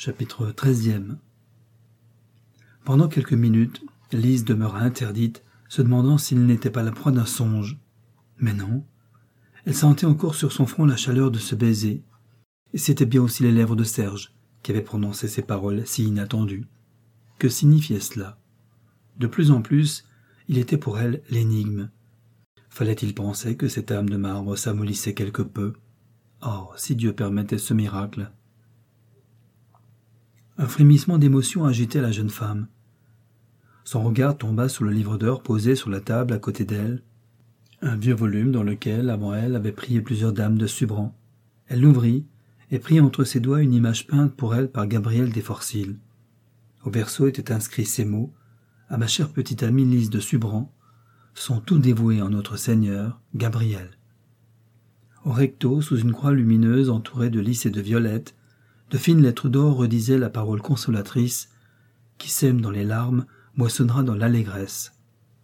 Chapitre 13e. Pendant quelques minutes, Lise demeura interdite, se demandant s'il n'était pas la proie d'un songe. Mais non. Elle sentait encore sur son front la chaleur de ce baiser. Et c'était bien aussi les lèvres de Serge qui avaient prononcé ces paroles si inattendues. Que signifiait cela? De plus en plus, il était pour elle l'énigme. Fallait-il penser que cette âme de marbre s'amollissait quelque peu? Oh, si Dieu permettait ce miracle! Un frémissement d'émotion agitait la jeune femme. Son regard tomba sur le livre d'heures posé sur la table à côté d'elle, un vieux volume dans lequel, avant elle, avaient prié plusieurs dames de Subran. Elle l'ouvrit et prit entre ses doigts une image peinte pour elle par Gabriel Desforcils. Au verso étaient inscrits ces mots: « À ma chère petite amie Lise de Subran, sont tout dévoués en notre Seigneur, Gabriel. » Au recto, sous une croix lumineuse entourée de lys et de violettes, de fines lettres d'or redisaient la parole consolatrice: « Qui sème dans les larmes moissonnera dans l'allégresse. »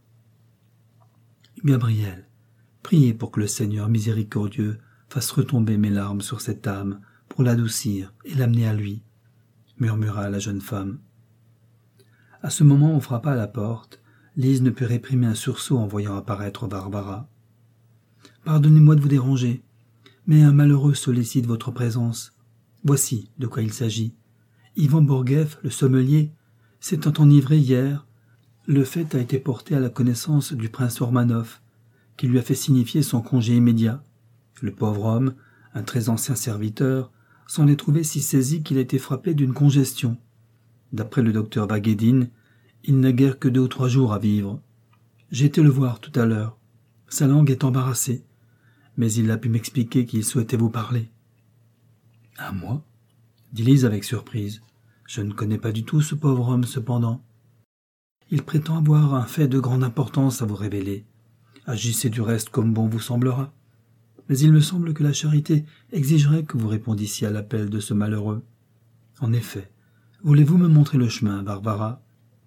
Gabriel, priez pour que le Seigneur miséricordieux fasse retomber mes larmes sur cette âme pour l'adoucir et l'amener à lui, murmura la jeune femme. À ce moment, on frappa à la porte. Lise ne put réprimer un sursaut en voyant apparaître Barbara. « Pardonnez-moi de vous déranger, mais un malheureux sollicite votre présence. Voici de quoi il s'agit. Ivan Bourgueff, le sommelier, s'étant enivré hier, le fait a été porté à la connaissance du prince Ormanov, qui lui a fait signifier son congé immédiat. Le pauvre homme, un très ancien serviteur, s'en est trouvé si saisi qu'il a été frappé d'une congestion. D'après le docteur Vaguedine, il n'a guère que 2 ou 3 jours à vivre. J'ai été le voir tout à l'heure. Sa langue est embarrassée, mais il a pu m'expliquer qu'il souhaitait vous parler. »« À moi ?» dit Lise avec surprise. « Je ne connais pas du tout ce pauvre homme, cependant. Il prétend avoir un fait de grande importance à vous révéler. Agissez du reste comme bon vous semblera. Mais il me semble que la charité exigerait que vous répondissiez à l'appel de ce malheureux. En effet, voulez-vous me montrer le chemin, Barbara ?»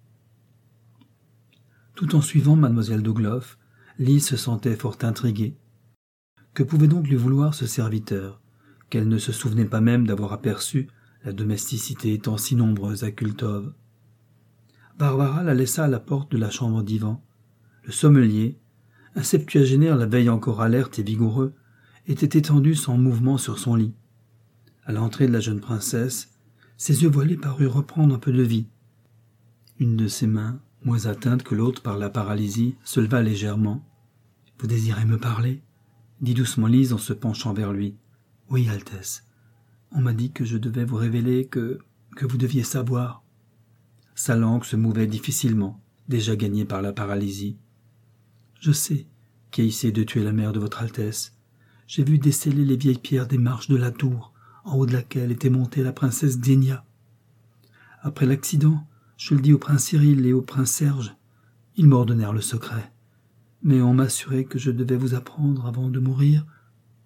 Tout en suivant mademoiselle Dougloff, Lise se sentait fort intriguée. Que pouvait donc lui vouloir ce serviteur, qu'elle ne se souvenait pas même d'avoir aperçu, la domesticité étant si nombreuse à Kultov. Barbara la laissa à la porte de la chambre d'Ivan. Le sommelier, un septuagénaire la veille encore alerte et vigoureux, était étendu sans mouvement sur son lit. À l'entrée de la jeune princesse, ses yeux voilés parurent reprendre un peu de vie. Une de ses mains, moins atteinte que l'autre par la paralysie, se leva légèrement. « Vous désirez me parler ?» dit doucement Lise en se penchant vers lui. « Oui, Altesse. On m'a dit que je devais vous révéler que vous deviez savoir. » Sa langue se mouvait difficilement, déjà gagnée par la paralysie. « Je sais qui a essayé de tuer la mère de votre Altesse. J'ai vu déceler les vieilles pierres des marches de la tour, en haut de laquelle était montée la princesse Xenia. Après l'accident, je le dis au prince Cyril et au prince Serge. Ils m'ordonnèrent le secret. Mais on m'a assuré que je devais vous apprendre avant de mourir. »« Quoi ?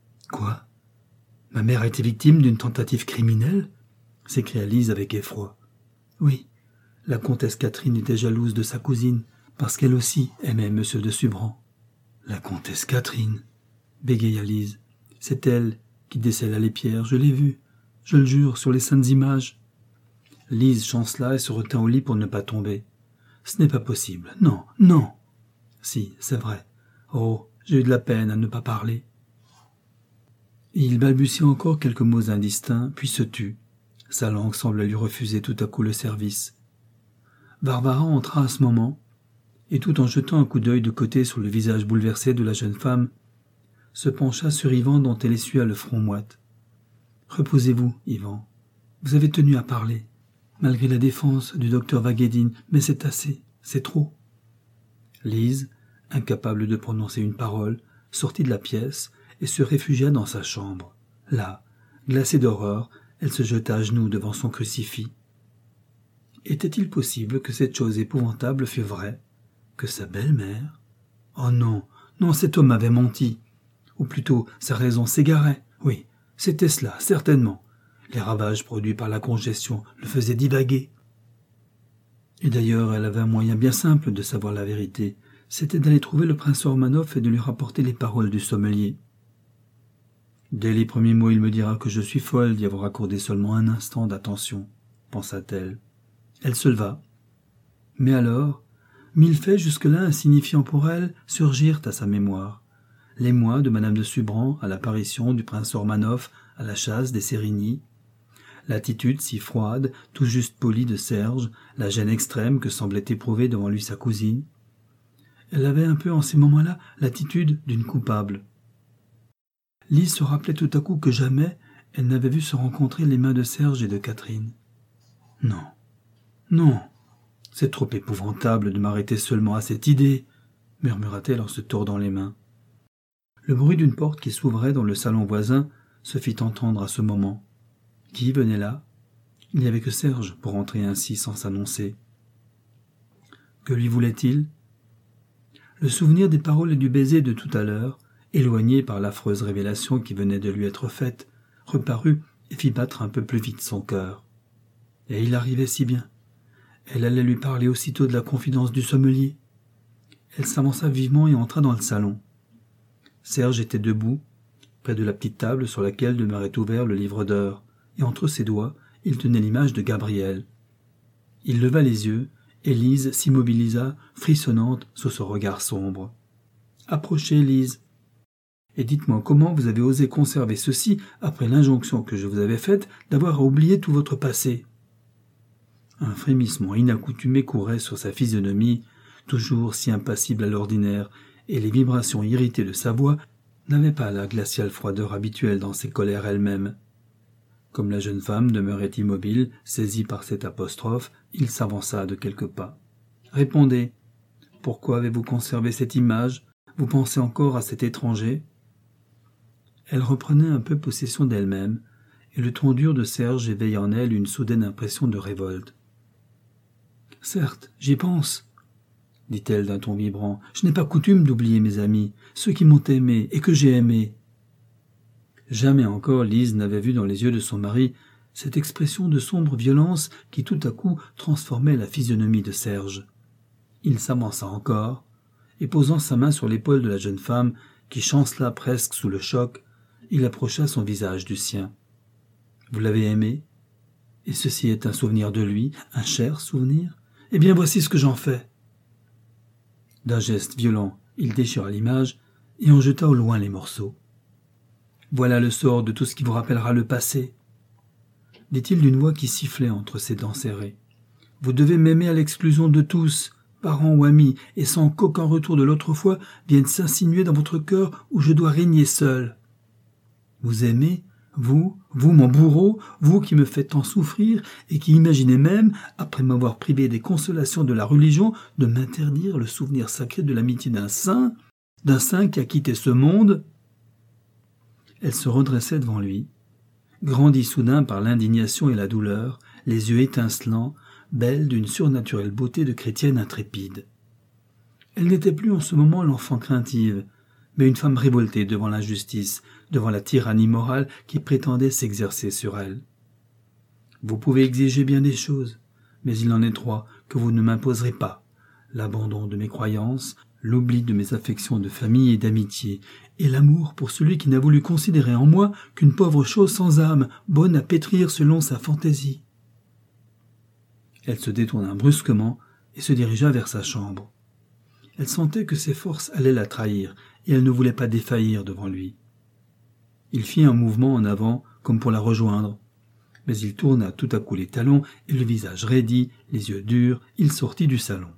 Ma mère a été victime d'une tentative criminelle ?» s'écria Lise avec effroi. « Oui, la comtesse Catherine était jalouse de sa cousine, parce qu'elle aussi aimait M. de Subran. »« La comtesse Catherine ?» bégaya Lise. « C'est elle qui décela les pierres, je l'ai vue, je le jure, sur les saintes images. » Lise chancela et se retint au lit pour ne pas tomber. « Ce n'est pas possible, non, non !»« Si, c'est vrai. Oh, j'ai eu de la peine à ne pas parler. » Et il balbutia encore quelques mots indistincts, puis se tut. Sa langue semblait lui refuser tout à coup le service. Barbara entra à ce moment, et tout en jetant un coup d'œil de côté sur le visage bouleversé de la jeune femme, se pencha sur Ivan dont elle essuya le front moite. « Reposez-vous, Ivan. Vous avez tenu à parler, malgré la défense du docteur Vaguedine, mais c'est assez, c'est trop. » Lise, incapable de prononcer une parole, sortit de la pièce et se réfugia dans sa chambre. Là, glacée d'horreur, elle se jeta à genoux devant son crucifix. Était-il possible que cette chose épouvantable fût vraie? Que sa belle-mère? Oh non, non, cet homme avait menti. Ou plutôt, sa raison s'égarait. Oui, c'était cela, certainement. Les ravages produits par la congestion le faisaient divaguer. Et d'ailleurs, elle avait un moyen bien simple de savoir la vérité. C'était d'aller trouver le prince Ormanov et de lui rapporter les paroles du sommelier. Dès les premiers mots, il me dira que je suis folle d'y avoir accordé seulement un instant d'attention. pensa-t-elle. Elle se leva. Mais alors, 1000 faits jusque-là insignifiants pour elle surgirent à sa mémoire. L'émoi de Madame de Subran à l'apparition du prince Ormanoff à la chasse des Sérigny, l'attitude si froide, tout juste polie de Serge, la gêne extrême que semblait éprouver devant lui sa cousine. Elle avait un peu en ces moments-là l'attitude d'une coupable. Lise se rappelait tout à coup que jamais elle n'avait vu se rencontrer les mains de Serge et de Catherine. « Non, non, c'est trop épouvantable de m'arrêter seulement à cette idée, » murmura-t-elle en se tordant les mains. Le bruit d'une porte qui s'ouvrait dans le salon voisin se fit entendre à ce moment. Qui venait là? Il n'y avait que Serge pour entrer ainsi sans s'annoncer. Que lui voulait-il? Le souvenir des paroles et du baiser de tout à l'heure, éloigné par l'affreuse révélation qui venait de lui être faite, reparut et fit battre un peu plus vite son cœur. Et il arrivait si bien. Elle allait lui parler aussitôt de la confidence du sommelier. Elle s'avança vivement et entra dans le salon. Serge était debout, près de la petite table sur laquelle demeurait ouvert le livre d'heures, et entre ses doigts, il tenait l'image de Gabrielle. Il leva les yeux, et Lise s'immobilisa, frissonnante, sous ce regard sombre. « Approchez, Lise, et dites-moi comment vous avez osé conserver ceci après l'injonction que je vous avais faite d'avoir à oublier tout votre passé. » Un frémissement inaccoutumé courait sur sa physionomie, toujours si impassible à l'ordinaire, et les vibrations irritées de sa voix n'avaient pas la glaciale froideur habituelle dans ses colères elles-mêmes. Comme la jeune femme demeurait immobile, saisie par cette apostrophe, il s'avança de quelques pas. « Répondez. Pourquoi avez-vous conservé cette image? Vous pensez encore à cet étranger ?» Elle reprenait un peu possession d'elle-même, et le ton dur de Serge éveilla en elle une soudaine impression de révolte. « Certes, j'y pense, » dit-elle d'un ton vibrant. « Je n'ai pas coutume d'oublier mes amis, ceux qui m'ont aimé et que j'ai aimé. » Jamais encore Lise n'avait vu dans les yeux de son mari cette expression de sombre violence qui tout à coup transformait la physionomie de Serge. Il s'avança encore, et posant sa main sur l'épaule de la jeune femme, qui chancela presque sous le choc, il approcha son visage du sien. « Vous l'avez aimé? Et ceci est un souvenir de lui, un cher souvenir? Eh bien voici ce que j'en fais. » D'un geste violent, il déchira l'image et en jeta au loin les morceaux. « Voilà le sort de tout ce qui vous rappellera le passé, » dit-il d'une voix qui sifflait entre ses dents serrées. « Vous devez m'aimer à l'exclusion de tous, parents ou amis, et sans qu'aucun retour de l'autre fois vienne s'insinuer dans votre cœur où je dois régner seul. Vous aimez, vous, mon bourreau, vous qui me faites tant souffrir et qui imaginez même, après m'avoir privé des consolations de la religion, de m'interdire le souvenir sacré de l'amitié d'un saint qui a quitté ce monde. » Elle se redressait devant lui, grandie soudain par l'indignation et la douleur, les yeux étincelants, belle d'une surnaturelle beauté de chrétienne intrépide. Elle n'était plus en ce moment l'enfant craintive, mais une femme révoltée devant l'injustice, devant la tyrannie morale qui prétendait s'exercer sur elle. « Vous pouvez exiger bien des choses, mais il en est trois que vous ne m'imposerez pas. L'abandon de mes croyances, l'oubli de mes affections de famille et d'amitié, et l'amour pour celui qui n'a voulu considérer en moi qu'une pauvre chose sans âme, bonne à pétrir selon sa fantaisie. » Elle se détourna brusquement et se dirigea vers sa chambre. Elle sentait que ses forces allaient la trahir, et elle ne voulait pas défaillir devant lui. Il fit un mouvement en avant, comme pour la rejoindre, mais il tourna tout à coup les talons, et le visage raidi, les yeux durs, il sortit du salon.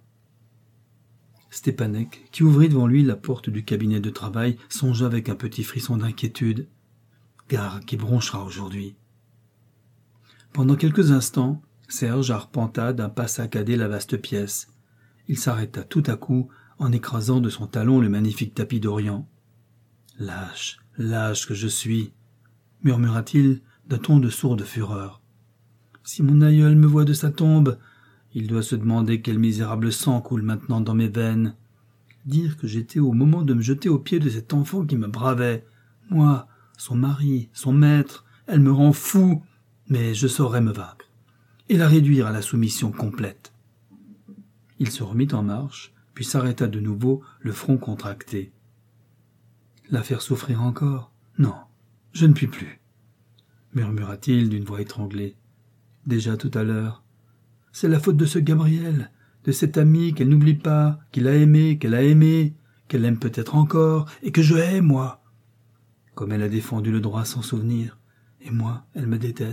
Stepanek, qui ouvrit devant lui la porte du cabinet de travail, songea avec un petit frisson d'inquiétude. Gare qui bronchera aujourd'hui. Pendant quelques instants, Serge arpenta d'un pas saccadé la vaste pièce. Il s'arrêta tout à coup, en écrasant de son talon le magnifique tapis d'Orient. « Lâche, lâche que je suis !» murmura-t-il d'un ton de sourde fureur. « Si mon aïeul me voit de sa tombe, il doit se demander quel misérable sang coule maintenant dans mes veines. Dire que j'étais au moment de me jeter aux pieds de cet enfant qui me bravait. Moi, son mari, son maître, elle me rend fou, mais je saurais me vaincre et la réduire à la soumission complète. » Il se remit en marche, puis s'arrêta de nouveau, le front contracté. « La faire souffrir encore? Non, je ne puis plus, » murmura-t-il d'une voix étranglée. « déjà tout à l'heure. C'est la faute de ce Gabriel, de cet ami qu'elle n'oublie pas, qu'il a aimé, qu'elle aime peut-être encore, et que je hais, moi. Comme elle a défendu le droit sans souvenir, et moi, elle me déteste. »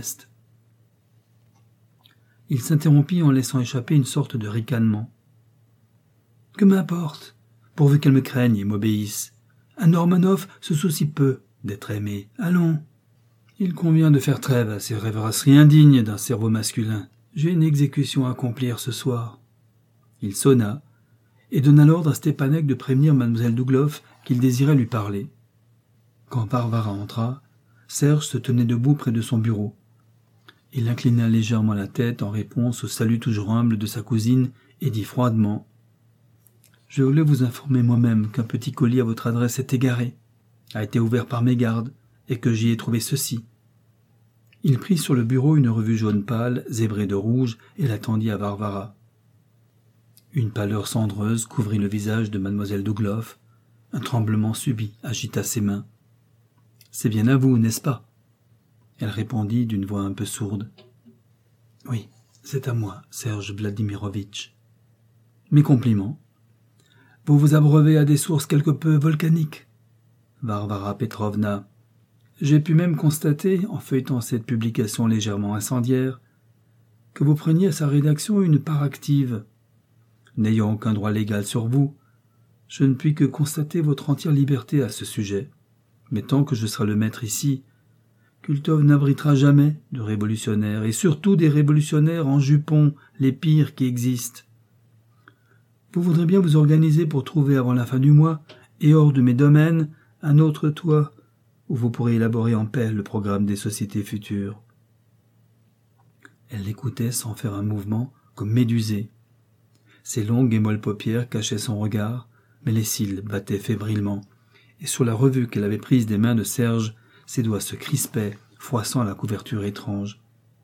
Il s'interrompit en laissant échapper une sorte de ricanement. « Que m'importe, pourvu qu'elle me craigne et m'obéisse. Un Normanov se soucie peu d'être aimé. Allons. Il convient de faire trêve à ces rêvasseries indignes d'un cerveau masculin. J'ai une exécution à accomplir ce soir. » Il sonna et donna l'ordre à Stepanek de prévenir Mlle Dougloff qu'il désirait lui parler. Quand Varvara entra, Serge se tenait debout près de son bureau. Il inclina légèrement la tête en réponse au salut toujours humble de sa cousine et dit froidement « Je voulais vous informer moi-même qu'un petit colis à votre adresse est égaré, a été ouvert par mégarde, et que j'y ai trouvé ceci. » Il prit sur le bureau une revue jaune pâle, zébrée de rouge, et la tendit à Varvara. Une pâleur cendreuse couvrit le visage de Mlle Dougloff. Un tremblement subit agita ses mains. « C'est bien à vous, n'est-ce pas ?» Elle répondit d'une voix un peu sourde. « Oui, c'est à moi, Serge Vladimirovitch. »« Mes compliments. Vous vous abreuvez à des sources quelque peu volcaniques. Varvara Petrovna, j'ai pu même constater, en feuilletant cette publication légèrement incendiaire, que vous preniez à sa rédaction une part active. N'ayant aucun droit légal sur vous, je ne puis que constater votre entière liberté à ce sujet. Mais tant que je serai le maître ici, Kultov n'abritera jamais de révolutionnaires, et surtout des révolutionnaires en jupons, les pires qui existent. Vous voudrez bien vous organiser pour trouver avant la fin du mois, et hors de mes domaines, un autre toit, où vous pourrez élaborer en paix le programme des sociétés futures. » Elle l'écoutait sans faire un mouvement, comme médusée. Ses longues et molles paupières cachaient son regard, mais les cils battaient fébrilement, et sur la revue qu'elle avait prise des mains de Serge, ses doigts se crispaient, froissant la couverture étrange.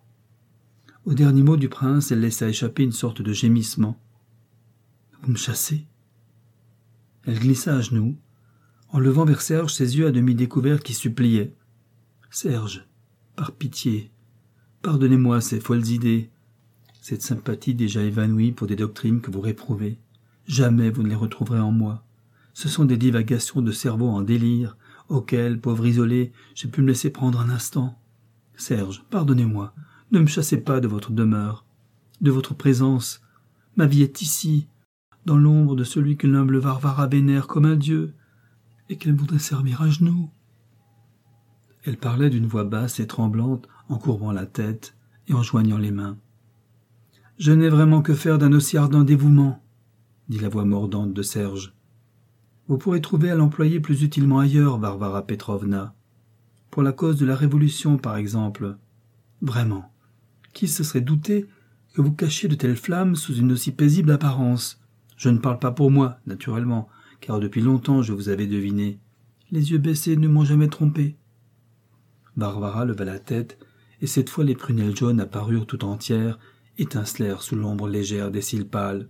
Au dernier mot du prince, elle laissa échapper une sorte de gémissement. « Vous me chassez ?» Elle glissa à genoux, en levant vers Serge ses yeux à demi découverts qui suppliaient. « Serge, par pitié, pardonnez-moi ces folles idées, cette sympathie déjà évanouie pour des doctrines que vous réprouvez. Jamais vous ne les retrouverez en moi. Ce sont des divagations de cerveau en délire, auxquelles, pauvre isolé, j'ai pu me laisser prendre un instant. Serge, pardonnez-moi, ne me chassez pas de votre demeure, de votre présence. Ma vie est ici, dans l'ombre de celui que l'humble Varvara vénère comme un dieu, et qu'elle voudrait servir à genoux. » Elle parlait d'une voix basse et tremblante, en courbant la tête et en joignant les mains. « Je n'ai vraiment que faire d'un aussi ardent dévouement, » dit la voix mordante de Serge. « Vous pourrez trouver à l'employer plus utilement ailleurs, Varvara Petrovna. Pour la cause de la Révolution, par exemple. Vraiment, qui se serait douté que vous cachiez de telles flammes sous une aussi paisible apparence? Je ne parle pas pour moi, naturellement, car depuis longtemps je vous avais deviné. Les yeux baissés ne m'ont jamais trompé. » Varvara leva la tête, et cette fois les prunelles jaunes apparurent tout entières, étincelèrent sous l'ombre légère des cils pâles.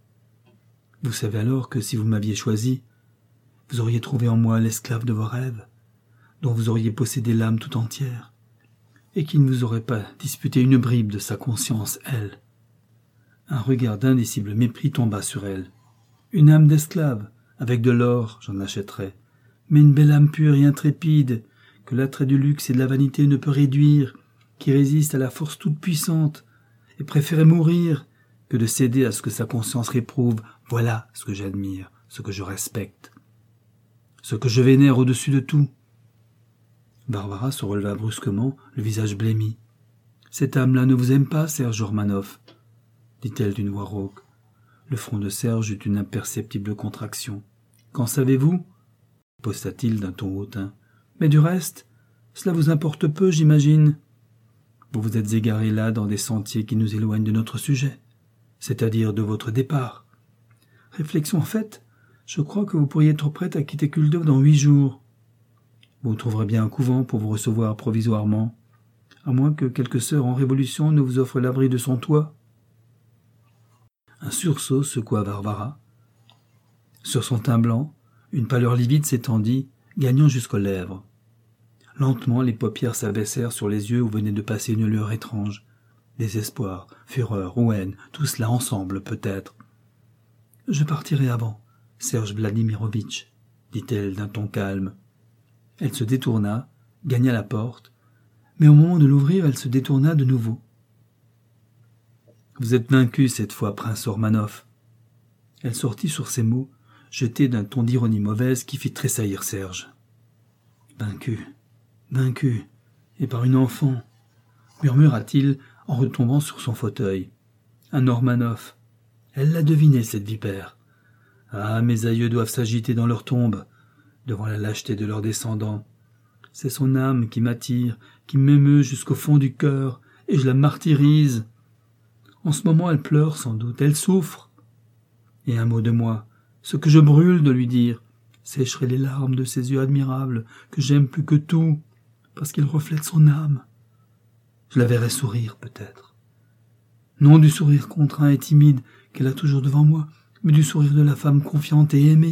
« Vous savez alors que si vous m'aviez choisi, vous auriez trouvé en moi l'esclave de vos rêves, dont vous auriez possédé l'âme tout entière, et qui ne vous aurait pas disputé une bribe de sa conscience, elle. » Un regard d'indicible mépris tomba sur elle. « Une âme d'esclave, avec de l'or, j'en achèterais, mais une belle âme pure et intrépide, que l'attrait du luxe et de la vanité ne peut réduire, qui résiste à la force toute-puissante, et préférait mourir que de céder à ce que sa conscience réprouve. Voilà ce que j'admire, ce que je respecte, ce que je vénère au-dessus de tout. » Varvara se releva brusquement, le visage blêmi. « Cette âme-là ne vous aime pas, Serge Ormanov, » dit-elle d'une voix rauque. Le front de Serge eut une imperceptible contraction. « Qu'en savez-vous » posta-t-il d'un ton hautain. « Mais du reste, cela vous importe peu, j'imagine. Vous vous êtes égaré là dans des sentiers qui nous éloignent de notre sujet, c'est-à-dire de votre départ. Réflexion faite, je crois que vous pourriez être prête à quitter Kultov dans 8 jours. Vous trouverez bien un couvent pour vous recevoir provisoirement, à moins que quelque sœur en révolution ne vous offre l'abri de son toit. » Un sursaut secoua Varvara. Sur son teint blanc, une pâleur livide s'étendit, gagnant jusqu'aux lèvres. Lentement, les paupières s'abaissèrent sur les yeux où venait de passer une lueur étrange. Désespoir, fureur ou haine, tout cela ensemble peut-être. « Je partirai avant, Serge Vladimirovitch, dit-elle d'un ton calme. Elle se détourna, gagna la porte, mais au moment de l'ouvrir, elle se détourna de nouveau. « Vous êtes vaincu cette fois, prince Ormanov. » Elle sortit sur ces mots, jetée d'un ton d'ironie mauvaise qui fit tressaillir Serge. « Vaincu, et par une enfant, » murmura-t-il en retombant sur son fauteuil. « Un Ormanov. Elle l'a deviné, cette vipère. Ah, mes aïeux doivent s'agiter dans leur tombe, devant la lâcheté de leurs descendants. C'est son âme qui m'attire, qui m'émeut jusqu'au fond du cœur, et je la martyrise. En ce moment, elle pleure sans doute, elle souffre. Et un mot de moi, ce que je brûle de lui dire, sécherait les larmes de ses yeux admirables, que j'aime plus que tout, parce qu'ils reflètent son âme. Je la verrai sourire, peut-être. Non du sourire contraint et timide qu'elle a toujours devant moi, mais du sourire de la femme confiante et aimée. »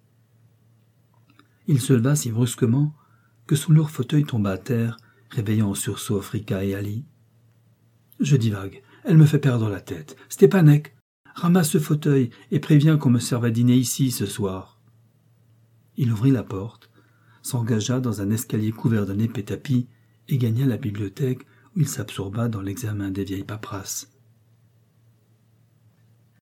Il se leva si brusquement que son lourd fauteuil tomba à terre, réveillant en sursaut Frika et Ali. « Je divague, elle me fait perdre la tête. Stepanek, ramasse ce fauteuil et préviens qu'on me serve à dîner ici ce soir. » Il ouvrit la porte, s'engagea dans un escalier couvert d'un épais tapis et gagna la bibliothèque où il s'absorba dans l'examen des vieilles paperasses.